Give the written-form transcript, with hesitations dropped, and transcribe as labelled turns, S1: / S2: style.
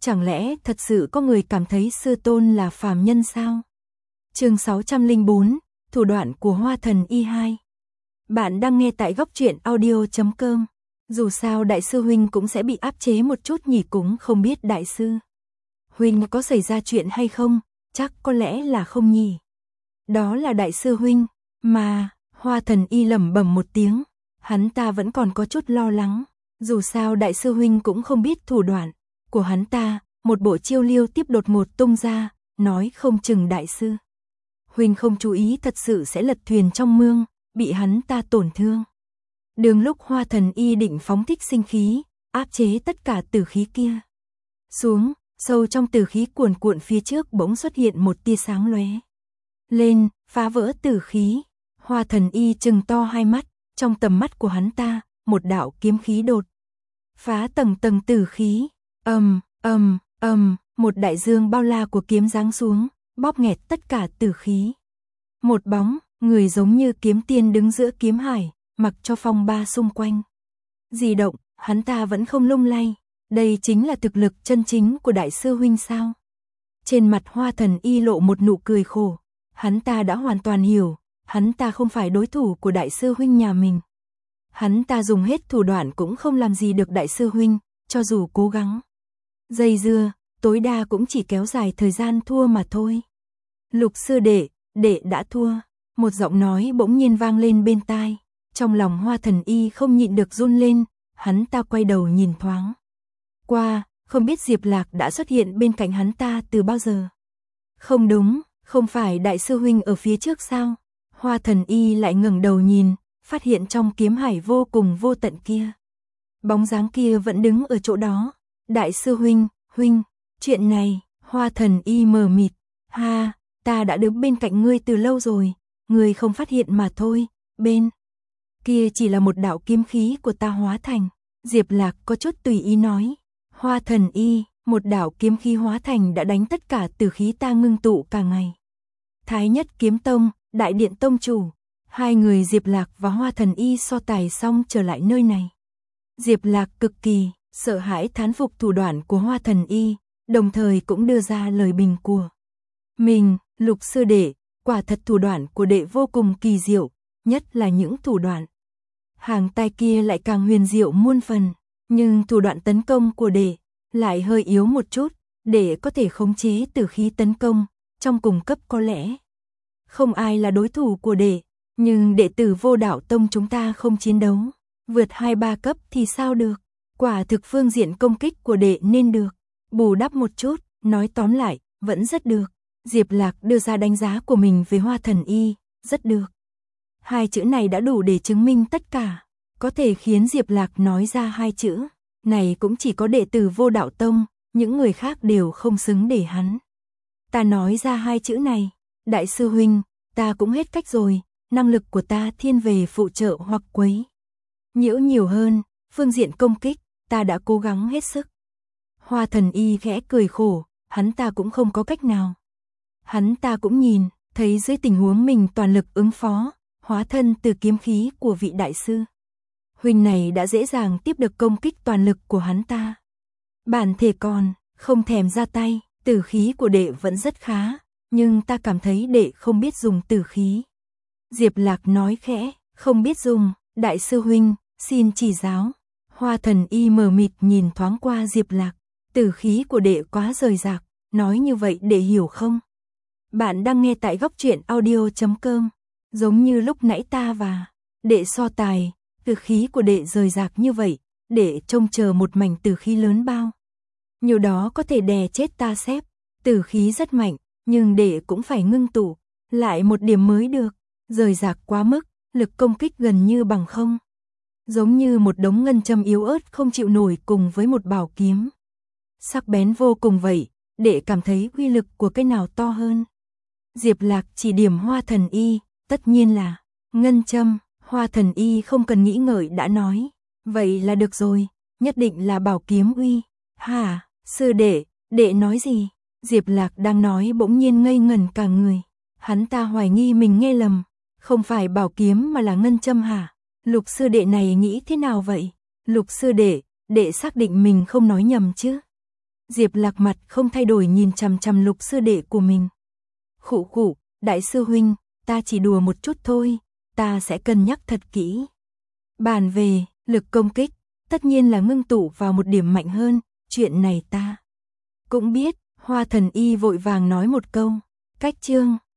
S1: Chẳng lẽ thật sự có người cảm thấy sư tôn là phàm nhân sao? Chương 604, thủ đoạn của Hoa Thần Y 2. Bạn đang nghe tại góc truyện audio.com. Dù sao đại sư huynh cũng sẽ bị áp chế một chút nhỉ, cũng không biết đại sư huynh có xảy ra chuyện hay không, chắc có lẽ là không nhỉ. Đó là đại sư huynh, mà, Hoa Thần Y lẩm bẩm một tiếng, hắn ta vẫn còn có chút lo lắng, dù sao đại sư huynh cũng không biết thủ đoạn của hắn ta, một bộ chiêu liêu tiếp đột ngột tung ra, nói không chừng đại sư huynh không chú ý thật sự sẽ lật thuyền trong mương, bị hắn ta tổn thương. Đường lúc Hoa Thần Y định phóng thích sinh khí, áp chế tất cả tử khí kia xuống, sâu trong tử khí cuồn cuộn phía trước bỗng xuất hiện một tia sáng lóe lên, phá vỡ tử khí. Hoa Thần Y trừng to hai mắt, trong tầm mắt của hắn ta, một đạo kiếm khí đột phá tầng tầng tử khí, một đại dương bao la của kiếm giáng xuống, bóp nghẹt tất cả tử khí. Một bóng người giống như kiếm tiên đứng giữa kiếm hải, mặc cho phong ba xung quanh di động, hắn ta vẫn không lung lay. Đây chính là thực lực chân chính của đại sư huynh sao? Trên mặt Hoa Thần Y lộ một nụ cười khổ, hắn ta đã hoàn toàn hiểu, hắn ta không phải đối thủ của đại sư huynh nhà mình. Hắn ta dùng hết thủ đoạn cũng không làm gì được đại sư huynh, cho dù cố gắng dây dưa, tối đa cũng chỉ kéo dài thời gian thua mà thôi. Lục sư đệ, đệ đã thua. Một giọng nói bỗng nhiên vang lên bên tai. Trong lòng Hoa Thần Y không nhịn được run lên, hắn ta quay đầu nhìn thoáng qua, không biết Diệp Lạc đã xuất hiện bên cạnh hắn ta từ bao giờ. Không đúng, không phải đại sư huynh ở phía trước sao? Hoa Thần Y lại ngẩng đầu nhìn, phát hiện trong kiếm hải vô cùng vô tận kia, bóng dáng kia vẫn đứng ở chỗ đó. Đại sư huynh, chuyện này, Hoa Thần Y mờ mịt, ha, ta đã đứng bên cạnh ngươi từ lâu rồi, ngươi không phát hiện mà thôi, bên kia chỉ là một đạo kiếm khí của ta hóa thành. Diệp Lạc có chút tùy ý nói, Hoa Thần Y, một đạo kiếm khí hóa thành đã đánh tất cả tử khí ta ngưng tụ cả ngày. Thái Nhất Kiếm Tông, Đại Điện Tông Chủ, hai người Diệp Lạc và Hoa Thần Y so tài xong trở lại nơi này. Diệp Lạc cực kỳ sợ hãi thán phục thủ đoạn của Hoa Thần Y, đồng thời cũng đưa ra lời bình của mình. Lục sư đệ, quả thật thủ đoạn của đệ vô cùng kỳ diệu, nhất là những thủ đoạn hàng tai kia lại càng huyền diệu muôn phần, nhưng thủ đoạn tấn công của đệ lại hơi yếu một chút, đệ có thể khống chế tử khí tấn công, trong cùng cấp có lẽ không ai là đối thủ của đệ, nhưng đệ tử Vô Đạo Tông chúng ta không chiến đấu vượt 2-3 cấp thì sao được? Quả thực phương diện công kích của đệ nên được bù đắp một chút, nói tóm lại, vẫn rất được. Diệp Lạc đưa ra đánh giá của mình về Hoa Thần Y, rất được. Hai chữ này đã đủ để chứng minh tất cả, có thể khiến Diệp Lạc nói ra hai chữ này cũng chỉ có đệ tử Vô Đạo Tông, những người khác đều không xứng để hắn ta nói ra hai chữ này. Đại sư huynh, ta cũng hết cách rồi, năng lực của ta thiên về phụ trợ hoặc quấy nhiễu nhiều hơn, phương diện công kích, ta đã cố gắng hết sức. Hoa Thần Y khẽ cười khổ, hắn ta cũng không có cách nào. Hắn ta cũng nhìn, thấy dưới tình huống mình toàn lực ứng phó, hóa thân từ kiếm khí của vị đại sư huynh này đã dễ dàng tiếp được công kích toàn lực của hắn ta. Bản thể còn không thèm ra tay, tử khí của đệ vẫn rất khá, nhưng ta cảm thấy đệ không biết dùng tử khí. Diệp Lạc nói khẽ, không biết dùng, đại sư huynh, xin chỉ giáo. Hoa Thần Y mờ mịt nhìn thoáng qua Diệp Lạc, tử khí của đệ quá rời rạc, nói như vậy đệ hiểu không? Bạn đang nghe tại góc truyện audio.com, giống như lúc nãy ta và đệ so tài, tử khí của đệ rời rạc như vậy, đệ trông chờ một mảnh tử khí lớn bao nhiều đó có thể đè chết ta xếp. Tử khí rất mạnh, nhưng đệ cũng phải ngưng tụ lại một điểm mới được, rời rạc quá mức, lực công kích gần như bằng không. Giống như một đống ngân châm yếu ớt không chịu nổi cùng với một bảo kiếm sắc bén vô cùng vậy, đệ cảm thấy uy lực của cái nào to hơn? Diệp Lạc chỉ điểm Hoa Thần Y, tất nhiên là ngân châm. Hoa Thần Y không cần nghĩ ngợi đã nói, vậy là được rồi, nhất định là bảo kiếm uy. Hả, sư đệ, đệ nói gì? Diệp Lạc đang nói bỗng nhiên ngây ngẩn cả người, hắn ta hoài nghi mình nghe lầm, không phải bảo kiếm mà là ngân châm hả? Lục sư đệ này nghĩ thế nào vậy? Lục sư đệ, đệ xác định mình không nói nhầm chứ? Diệp Lạc mặt không thay đổi nhìn chằm chằm Lục sư đệ của mình. Khụ khụ, đại sư huynh, ta chỉ đùa một chút thôi, ta sẽ cân nhắc thật kỹ. Bàn về, lực công kích, tất nhiên là ngưng tụ vào một điểm mạnh hơn, chuyện này ta cũng biết. Hoa Thần Y vội vàng nói một câu, cách chương.